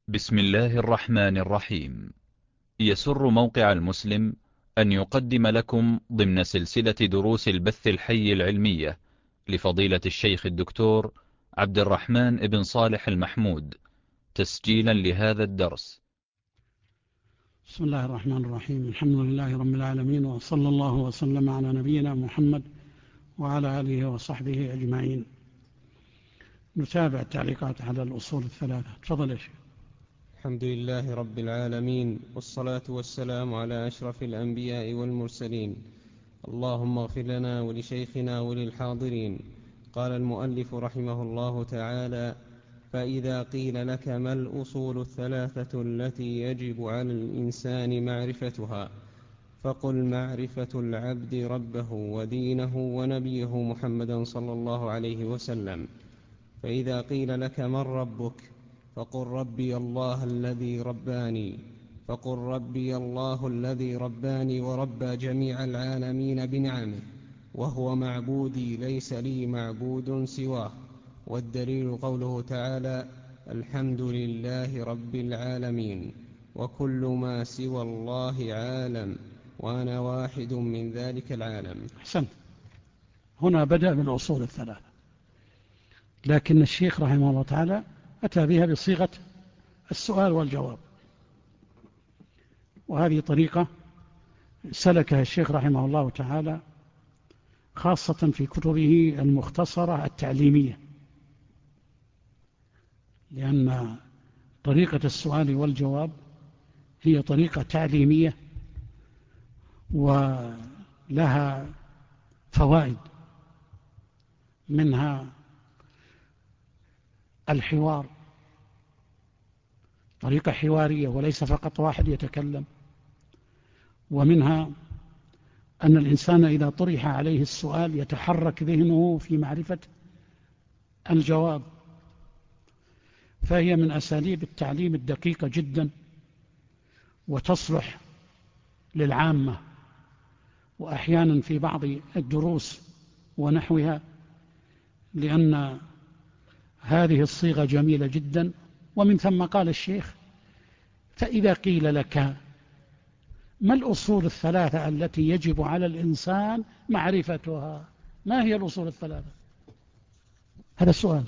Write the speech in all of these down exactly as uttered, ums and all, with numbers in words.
بسم الله الرحمن الرحيم. يسر موقع المسلم أن يقدم لكم ضمن سلسلة دروس البث الحي العلمية لفضيلة الشيخ الدكتور عبد الرحمن بن صالح المحمود، تسجيلا لهذا الدرس. بسم الله الرحمن الرحيم. الحمد لله رب العالمين، وصلى الله وسلم على نبينا محمد وعلى آله وصحبه أجمعين. نتابع التعليقات على الأصول الثلاثة. تفضل يا شيخ. الحمد لله رب العالمين، والصلاة والسلام على أشرف الأنبياء والمرسلين. اللهم اغفر لنا ولشيخنا وللحاضرين. قال المؤلف رحمه الله تعالى: فإذا قيل لك ما الأصول الثلاثة التي يجب على الإنسان معرفتها، فقل معرفة العبد ربه ودينه ونبيه محمدا صلى الله عليه وسلم. فإذا قيل لك من ربك، فقل ربي الله الذي رباني فقل ربي الله الذي رباني وربى جميع العالمين بنعمه، وهو معبودي ليس لي معبود سواه. والدليل قوله تعالى: الحمد لله رب العالمين، وكل ما سوى الله عالم، وأنا واحد من ذلك العالم. أحسنت. هنا بدأ بالأصول الثلاثة، لكن الشيخ رحمه الله تعالى أتى بها بصيغة السؤال والجواب، وهذه طريقة سلكها الشيخ رحمه الله تعالى خاصة في كتبه المختصرة التعليمية، لأن طريقة السؤال والجواب هي طريقة تعليمية ولها فوائد، منها الحوار، طريقة حوارية وليس فقط واحد يتكلم، ومنها أن الإنسان إذا طرح عليه السؤال يتحرك ذهنه في معرفة الجواب، فهي من أساليب التعليم الدقيقة جدا، وتصلح للعامة، وأحيانا في بعض الدروس ونحوها، لأن هذه الصيغة جميلة جدا. ومن ثم قال الشيخ: فإذا قيل لك ما الأصول الثلاثة التي يجب على الإنسان معرفتها، ما هي الأصول الثلاثة؟ هذا السؤال.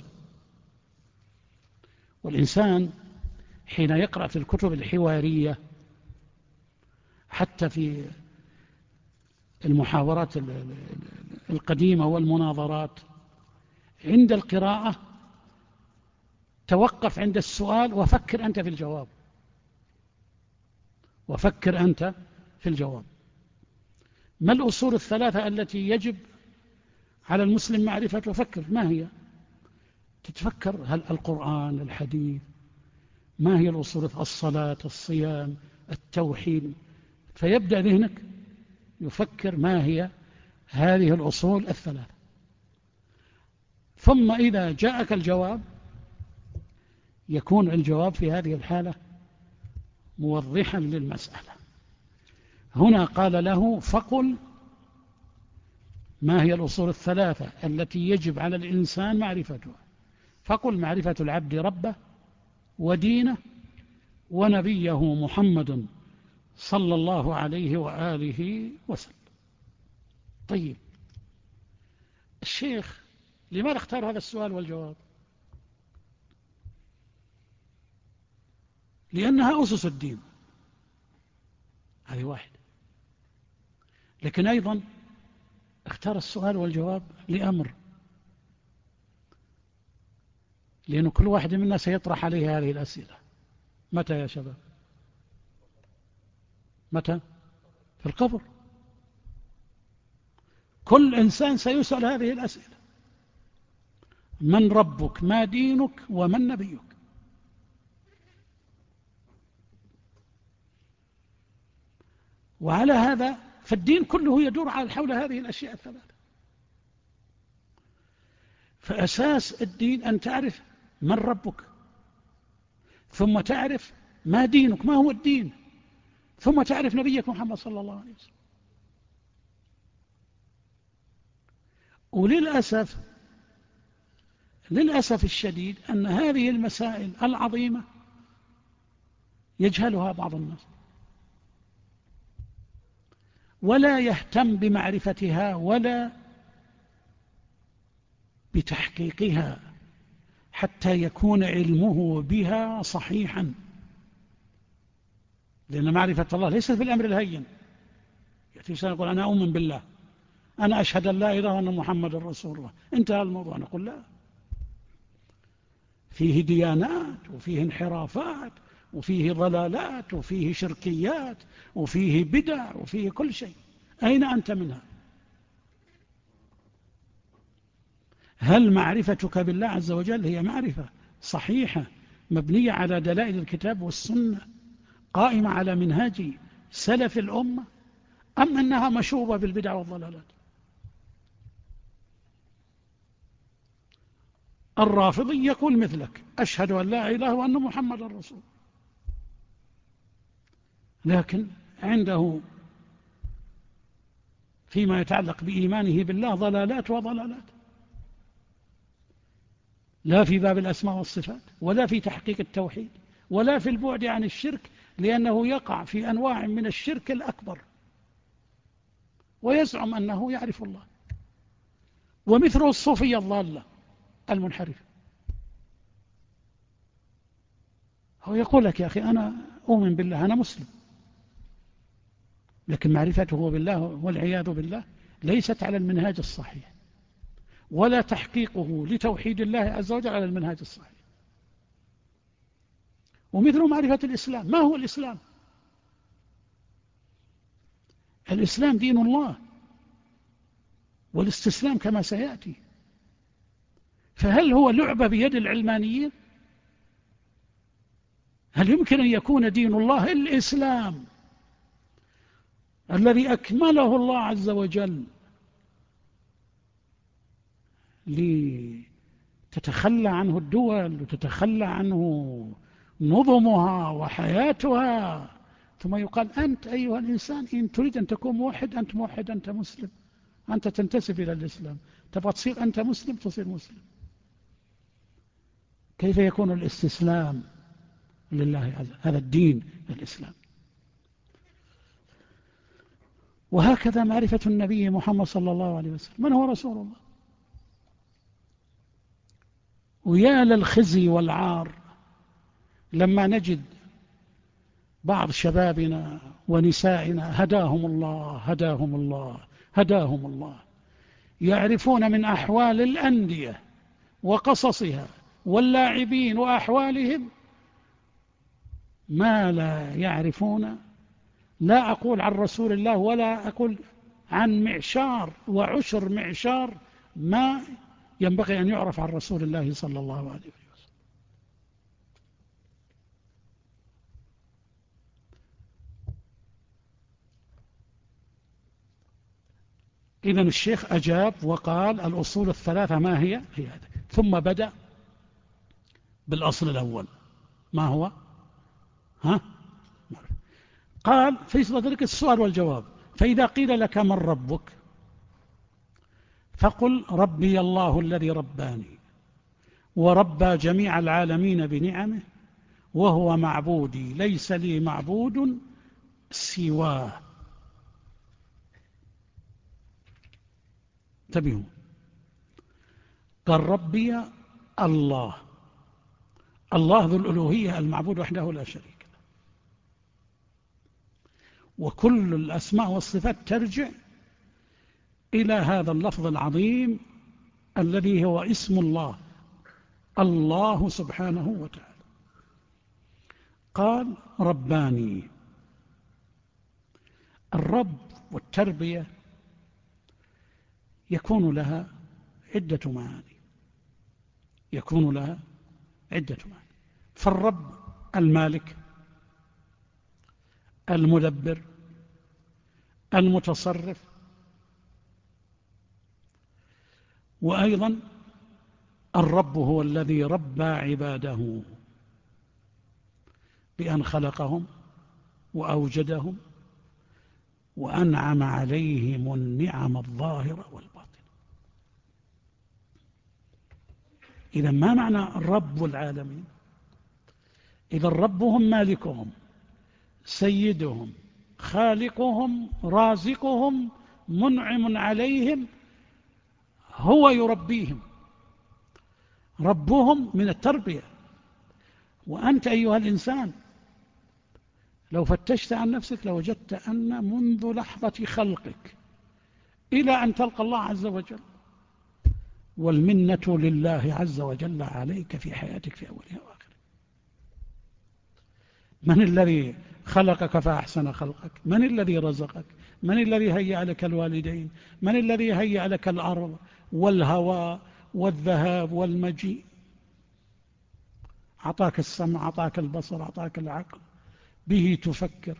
والإنسان حين يقرأ في الكتب الحوارية، حتى في المحاورات القديمة والمناظرات، عند القراءة توقف عند السؤال وفكر أنت في الجواب، وفكر أنت في الجواب. ما الأصول الثلاثة التي يجب على المسلم معرفة؟ وفكر ما هي، تتفكر هل القرآن، الحديث، ما هي الأصول؟ الصلاة، الصيام، التوحيد، فيبدأ ذهنك يفكر ما هي هذه الأصول الثلاثة. ثم إذا جاءك الجواب يكون الجواب في هذه الحالة موضحا للمسألة. هنا قال له: فقل ما هي الأصول الثلاثة التي يجب على الإنسان معرفتها، فقل معرفة العبد ربه ودينه ونبيه محمد صلى الله عليه وآله وسلم. طيب، الشيخ لماذا اختار هذا السؤال والجواب؟ لأنها أسس الدين، هذه واحد. لكن أيضا اختار السؤال والجواب لأمر، لأن كل واحد منا سيطرح عليه هذه الأسئلة. متى يا شباب؟ متى؟ في القبر. كل إنسان سيسأل هذه الأسئلة: من ربك، ما دينك، ومن نبيك. وعلى هذا فالدين كله يدور حول هذه الأشياء الثلاثة. فأساس الدين أن تعرف من ربك، ثم تعرف ما دينك، ما هو الدين، ثم تعرف نبيك محمد صلى الله عليه وسلم. وللأسف للأسف الشديد أن هذه المسائل العظيمة يجهلها بعض الناس ولا يهتم بمعرفتها ولا بتحقيقها حتى يكون علمه بها صحيحا، لأن معرفة الله ليست بالأمر الهين. يأتي إنسان يقول أنا أؤمن بالله، أنا أشهد أن لا إله إلا الله وأن محمد رسول الله، انتهى الموضوع. نقول لا، فيه ديانات وفيه انحرافات وفيه ضلالات وفيه شركيات وفيه بدع وفيه كل شيء، أين أنت منها؟ هل معرفتك بالله عز وجل هي معرفة صحيحة مبنية على دلائل الكتاب والسنة قائمة على منهاج سلف الأمة، أم أنها مشوبة بالبدع والضلالات؟ الرافضي يقول مثلك أشهد أن لا إله وأن محمد رسول، لكن عنده فيما يتعلق بإيمانه بالله ضلالات وضلالات، لا في باب الأسماء والصفات ولا في تحقيق التوحيد ولا في البعد عن الشرك، لأنه يقع في أنواع من الشرك الأكبر ويزعم أنه يعرف الله. ومثله الصوفية الضالة المنحرف، هو يقول لك يا أخي أنا أؤمن بالله، أنا مسلم، لكن معرفته بالله والعياذ بالله ليست على المنهاج الصحيح، ولا تحقيقه لتوحيد الله عز وجل على المنهاج الصحيح. ومثل معرفة الإسلام، ما هو الإسلام؟ الإسلام دين الله والاستسلام كما سيأتي، فهل هو لعبة بيد العلمانيين؟ هل يمكن أن يكون دين الله الإسلام الذي أكمله الله عز وجل لتتخلى عنه الدول وتتخلى عنه نظمها وحياتها، ثم يقال أنت أيها الإنسان إن تريد أن تكون موحد أنت موحد، أنت مسلم، أنت تنتسب إلى الإسلام، تبغى تصير أنت مسلم تصير مسلم. كيف يكون الاستسلام لله عز وجل؟ هذا الدين الإسلام. وهكذا معرفة النبي محمد صلى الله عليه وسلم، من هو رسول الله؟ ويا للخزي والعار لما نجد بعض شبابنا ونسائنا هداهم الله هداهم الله هداهم الله يعرفون من أحوال الأندية وقصصها واللاعبين وأحوالهم ما لا يعرفون، لا أقول عن رسول الله ولا أقول عن معشار وعشر معشار ما ينبغي أن يعرف عن رسول الله صلى الله عليه وسلم. إذن الشيخ أجاب وقال الأصول الثلاثة ما هي؟ هي هذا. ثم بدأ بالأصل الأول، ما هو؟ ها؟ قال في صدرك السؤال والجواب، فإذا قيل لك من ربك فقل ربي الله الذي رباني وربى جميع العالمين بنعمه وهو معبودي ليس لي معبود سواه. انتبهوا، قال ربي الله، الله ذو الألوهية المعبود وحده لا شريك له، وكل الأسماء والصفات ترجع إلى هذا اللفظ العظيم الذي هو اسم الله، الله سبحانه وتعالى. قال رباني، الرب والتربية يكون لها عدة معاني، يكون لها عدة معاني. فالرب المالك المدبر المتصرف، وأيضا الرب هو الذي ربى عباده بأن خلقهم وأوجدهم وأنعم عليهم النعم الظاهرة والباطنة. إذا ما معنى رب العالمين؟ إذا ربهم مالكهم سيدهم خالقهم رازقهم منعم عليهم، هو يربيهم، ربهم من التربية. وأنت أيها الإنسان لو فتشت عن نفسك لوجدت أن منذ لحظة خلقك إلى أن تلقى الله عز وجل، والمنة لله عز وجل عليك في حياتك في أولها وآخرها. من الذي خلقك فأحسن خلقك؟ من الذي رزقك؟ من الذي هيأ لك الوالدين؟ من الذي هيأ لك الأرض والهواء والذهاب والمجيء؟ أعطاك السمع، أعطاك البصر، أعطاك العقل، به تفكر.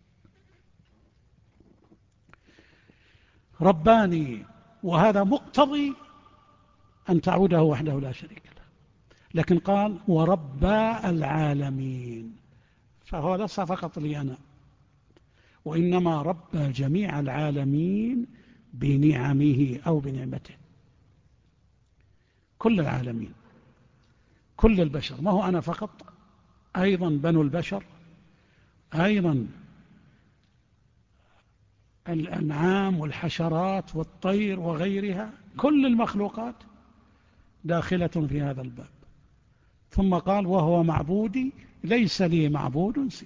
رباني، وهذا مقتضي أن تعوده وحده لا شريك له. لكن قال وربى العالمين، فهو ليس فقط لي أنا، وإنما ربى جميع العالمين بنعمه أو بنعمته، كل العالمين، كل البشر، ما هو أنا فقط، أيضا بنو البشر، أيضا الأنعام والحشرات والطير وغيرها، كل المخلوقات داخلة في هذا الباب. ثم قال وهو معبودي ليس لي معبود سواه.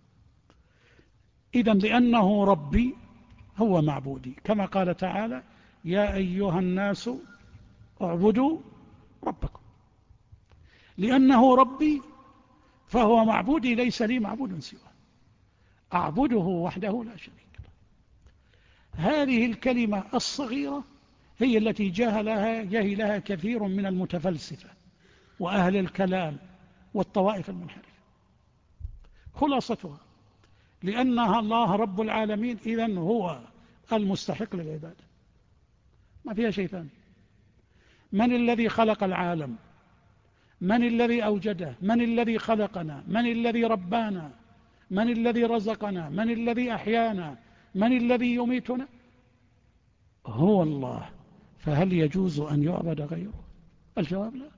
إذن لأنه ربي هو معبودي، كما قال تعالى يا أيها الناس اعبدوا ربكم. لأنه ربي فهو معبودي ليس لي معبود سواه، أعبده وحده لا شريك له. هذه الكلمة الصغيرة هي التي جهلها جهلها كثير من المتفلسفة وأهل الكلام والطوائف المنحرفة. خلاصتها لأنها الله رب العالمين، إذن هو المستحق للعبادة، ما فيها شيء ثاني. من الذي خلق العالم؟ من الذي أوجده؟ من الذي خلقنا؟ من الذي ربانا؟ من الذي رزقنا؟ من الذي أحيانا؟ من الذي يميتنا؟ هو الله. فهل يجوز أن يعبد غيره؟ الجواب لا.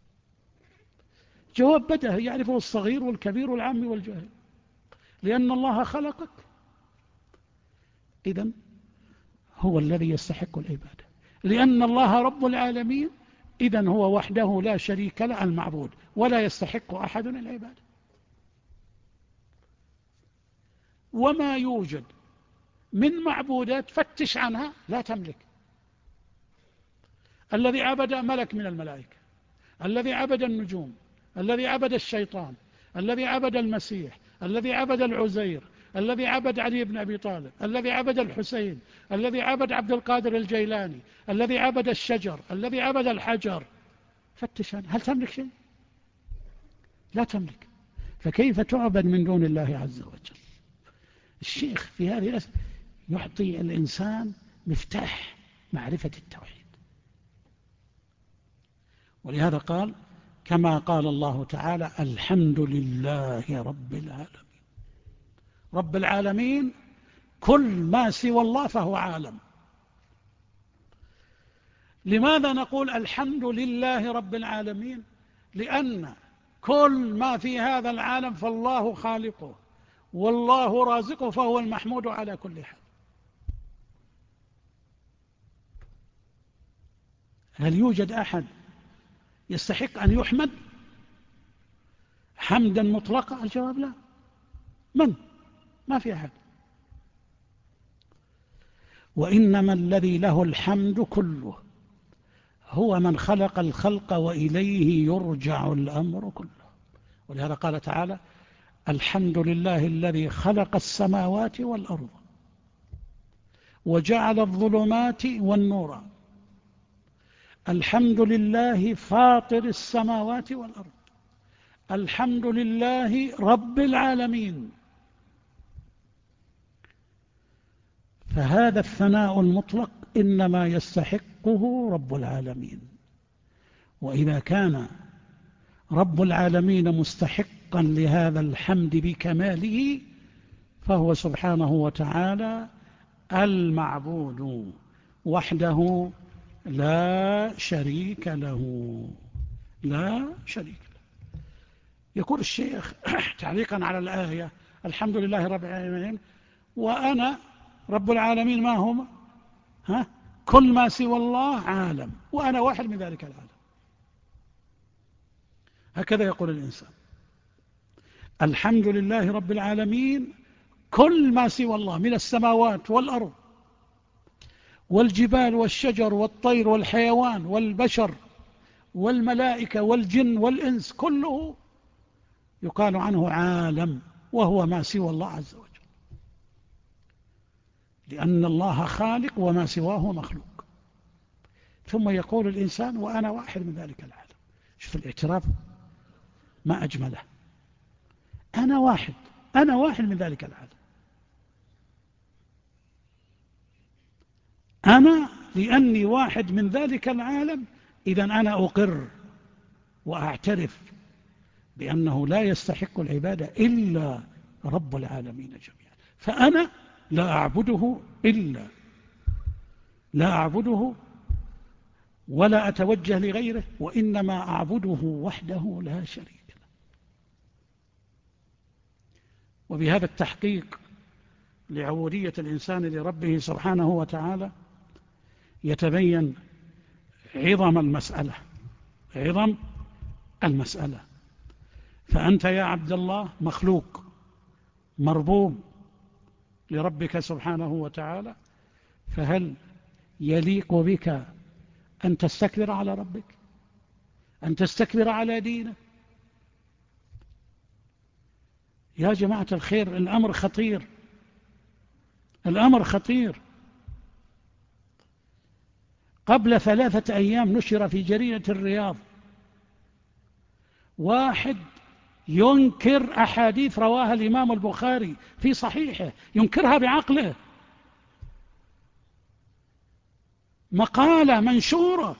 جواب بدهي يعرفه الصغير والكبير والعام والجاهل. لأن الله خلقك، إذن هو الذي يستحق العبادة. لأن الله رب العالمين، إذن هو وحده لا شريك له المعبود، ولا يستحق أحد العبادة. وما يوجد من معبودات فتش عنها لا تملك. الذي عبد ملك من الملائكة، الذي عبد النجوم، الذي عبد الشيطان، الذي عبد المسيح، الذي عبد العزير، الذي عبد علي بن أبي طالب، الذي عبد الحسين، الذي عبد عبد القادر الجيلاني، الذي عبد الشجر، الذي عبد الحجر، فتش عنه، هل تملك شيء؟ لا تملك. فكيف تعبد من دون الله عز وجل؟ الشيخ في هذه الأسئلة يعطي الإنسان مفتاح معرفة التوحيد. ولهذا قال كما قال الله تعالى الحمد لله رب العالمين. رب العالمين كل ما سوى الله فهو عالم. لماذا نقول الحمد لله رب العالمين؟ لأن كل ما في هذا العالم فالله خالقه والله رازقه، فهو المحمود على كل حال. هل يوجد أحد يستحق أن يحمد حمدا مطلقا؟ الجواب لا. من؟ ما في أحد. وإنما الذي له الحمد كله هو من خلق الخلق وإليه يرجع الأمر كله. ولهذا قال تعالى الحمد لله الذي خلق السماوات والأرض وجعل الظلمات والنور. الحمد لله فاطر السماوات والأرض. الحمد لله رب العالمين. فهذا الثناء المطلق إنما يستحقه رب العالمين. وإذا كان رب العالمين مستحقا لهذا الحمد بكماله فهو سبحانه وتعالى المعبود وحده لا شريك له، لا شريك له. يقول الشيخ تعليقا على الآية الحمد لله رب العالمين، وأنا رب العالمين ما هم؟ ها؟ كل ما سوى الله عالم، وأنا واحد من ذلك العالم. هكذا يقول الإنسان، الحمد لله رب العالمين كل ما سوى الله من السماوات والأرض والجبال والشجر والطير والحيوان والبشر والملائكة والجن والإنس، كله يقال عنه عالم، وهو ما سوى الله عز وجل، لأن الله خالق وما سواه مخلوق. ثم يقول الإنسان وأنا واحد من ذلك العالم. شوف الاعتراف ما أجمله، أنا واحد، أنا واحد من ذلك العالم. أنا لأني واحد من ذلك العالم، إذن أنا أقر وأعترف بأنه لا يستحق العبادة إلا رب العالمين جميعا، فأنا لا أعبده إلا لا أعبده ولا أتوجه لغيره، وإنما أعبده وحده لا شريك له. وبهذا التحقيق لعبودية الإنسان لربه سبحانه وتعالى يتبين عظم المسألة، عظم المسألة. فأنت يا عبد الله مخلوق مربوب لربك سبحانه وتعالى، فهل يليق بك أن تستكبر على ربك، أن تستكبر على دينك؟ يا جماعة الخير، الأمر خطير، الأمر خطير. قبل ثلاثة أيام نشر في جريدة الرياض واحد ينكر أحاديث رواها الإمام البخاري في صحيحه، ينكرها بعقله، مقالة منشورة.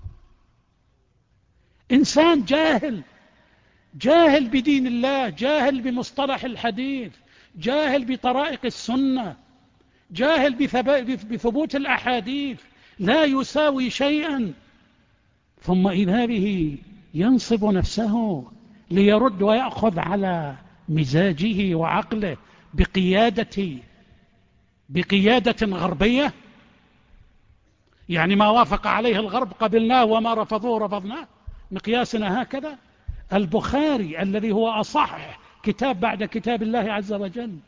إنسان جاهل، جاهل بدين الله، جاهل بمصطلح الحديث، جاهل بطرائق السنة، جاهل بثبوت الأحاديث، لا يساوي شيئا، ثم إذا به ينصب نفسه ليرد ويأخذ على مزاجه وعقله بقيادة بقيادة غربية. يعني ما وافق عليه الغرب قبلناه وما رفضوه رفضناه، مقياسنا هكذا. البخاري الذي هو أصح كتاب بعد كتاب الله عز وجل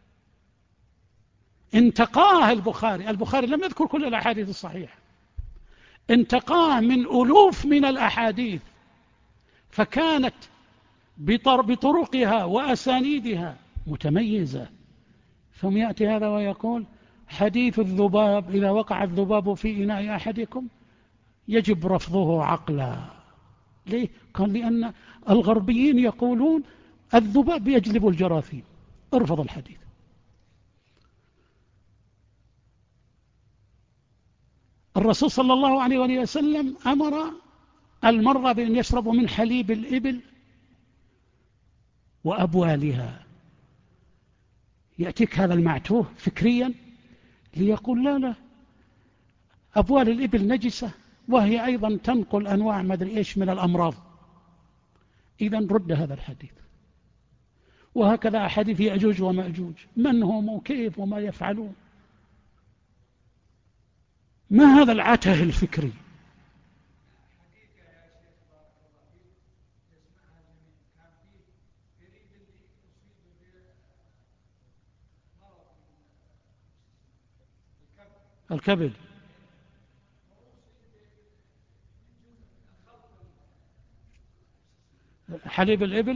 انتقاه البخاري، البخاري لم يذكر كل الأحاديث الصحيحة، انتقاه من ألوف من الأحاديث، فكانت بطرقها وأسانيدها متميزة. ثم يأتي هذا ويقول حديث الذباب، إذا وقع الذباب في إناء أحدكم يجب رفضه عقلا. ليه؟ قال لأن الغربيين يقولون الذباب يجلب الجراثيم، ارفض الحديث. الرسول صلى الله عليه وآله وسلم أمر المرأة بأن يشربوا من حليب الإبل وأبوالها. يأتيك هذا المعتوه فكريا ليقول لا لا، أبوال الإبل نجسة، وهي أيضا تنقل أنواع ما أدري إيش من الأمراض، إذن رد هذا الحديث. وهكذا أحاديث يأجوج ومأجوج، من هم وكيف وما يفعلون. ما هذا العته الفكري؟ الكبد، حليب الإبل،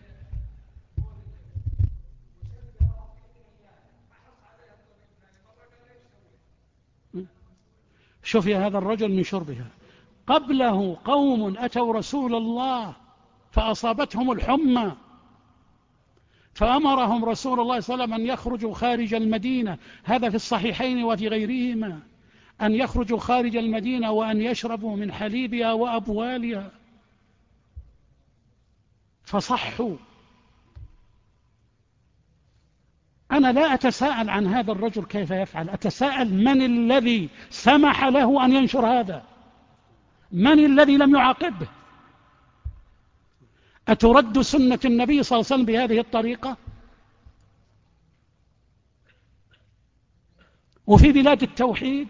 شوفي هذا الرجل من شربها. قبله قوم أتوا رسول الله فأصابتهم الحمى، فأمرهم رسول الله صلى الله عليه وسلم أن يخرجوا خارج المدينة، هذا في الصحيحين وفي غيرهما، أن يخرجوا خارج المدينة وأن يشربوا من حليبها وأبوالها، فصحوا. أنا لا أتساءل عن هذا الرجل كيف يفعل، أتساءل من الذي سمح له أن ينشر هذا؟ من الذي لم يعاقبه؟ أترد سنة النبي صلى الله عليه وسلم بهذه الطريقة؟ وفي بلاد التوحيد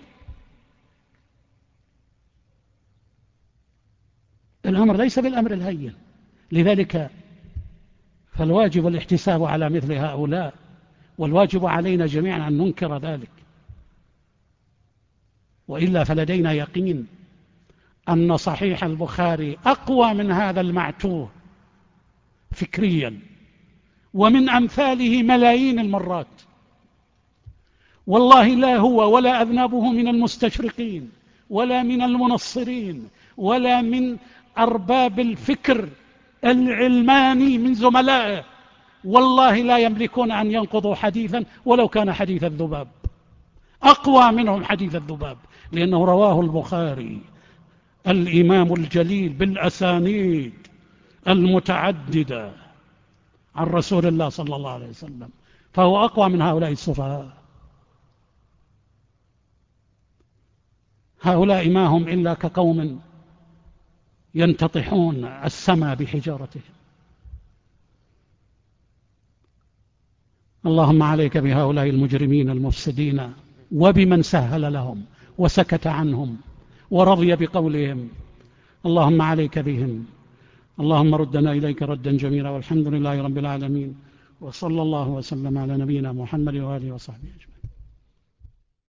الأمر ليس بالأمر الهين. لذلك فالواجب الاحتساب على مثل هؤلاء، والواجب علينا جميعا أن ننكر ذلك، وإلا فلدينا يقين أن صحيح البخاري أقوى من هذا المعتوه فكريا، ومن أمثاله ملايين المرات. والله لا هو ولا أذنابه من المستشرقين ولا من المنصرين ولا من أرباب الفكر العلماني من زملائه، والله لا يملكون أن ينقضوا حديثا ولو كان حديث الذباب. أقوى منهم حديث الذباب، لأنه رواه البخاري الإمام الجليل بالأسانيد المتعددة عن رسول الله صلى الله عليه وسلم، فهو أقوى من هؤلاء السفهاء. هؤلاء ما هم إلا كقوم ينتطحون السماء بحجارته. اللهم عليك بهؤلاء المجرمين المفسدين وبمن سهل لهم وسكت عنهم ورضي بقولهم. اللهم عليك بهم. اللهم ردنا إليك ردا جميلا، والحمد لله رب العالمين، وصلى الله وسلم على نبينا محمد وآله وصحبه أجمعين.